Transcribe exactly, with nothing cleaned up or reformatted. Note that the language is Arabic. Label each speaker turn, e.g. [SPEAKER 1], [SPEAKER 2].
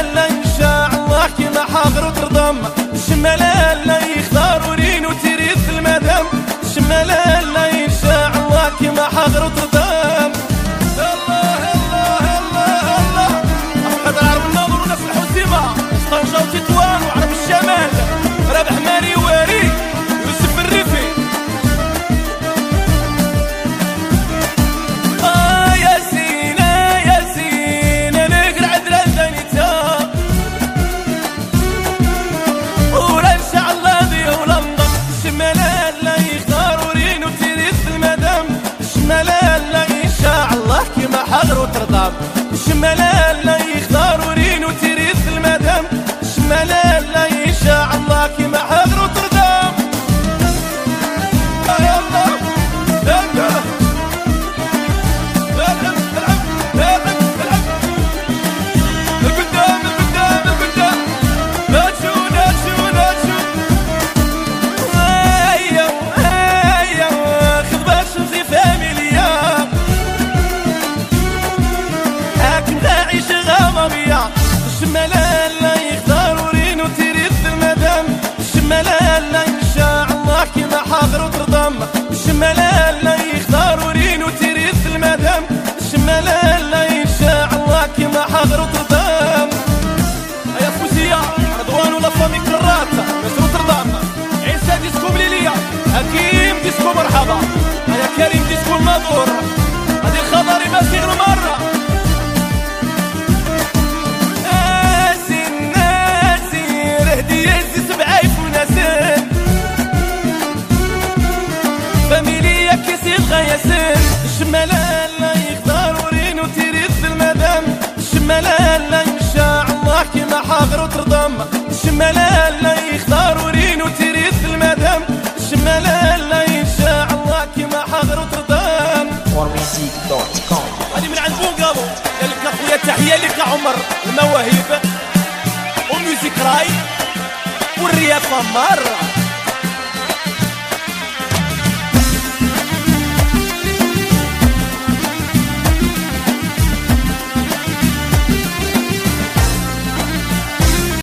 [SPEAKER 1] الشمال إن شاء الله كيما حاضر وترضم. الشمال يختار ورين وتريث المدام. الشمال إن شاء الله كيما حاضر وترضم. الله الله الله الله قدر عرب الناظر وناس الحسيمة طنجة وتطوان وعرب الشمال رابح مالي واري يوسف الريفي. آه يا سينا يا سينا نقرع درندانيتا ورا إن شاء الله ذي ولندا. الشمال لا يختار ورين وتريث المدام. الشمال لا إن شاء الله كيما حاضر وترضم. الشمال لا يختار ورين وتريث المدام. الشمال لا إن شاء الله كيما حاضر وترضم. يا الله العب العب العب العب القدام القدام القدام ناتشو ناتشو ناتشو. هيا هيا خذ باش نزي فاميليا حاكم عيش غامضية. الشمال لا يختار ورين وتريث المدام. الشمال لا إن شاء الله كيما حاضر وترضم. الشمال لا يختار ورين وتريث المدام. الشمال لا إن شاء الله كيما حاضر وترضم. يا فوزية رضوان ولا فامي كرات مصر وترضم. عيسى ديسكو بليلية حكيم ديسكو مرحبا. يا كريم ديسكو الناظور هذه الخضري ما غير مرة. الشمال لا يختار ورين وتريث المدام. الشمال لا إن شاء الله كيما حاضر وترضم. الشمال لا يختار ورين وتريث المدام. الشمال لا إن شاء الله كيما حاضر وترضم.
[SPEAKER 2] فورميزيك دوت كوم.
[SPEAKER 1] هذه من عند بونقالو قال لك اخويا تحيه لك عمر المواهب وميوزيك راي والرياضه مره.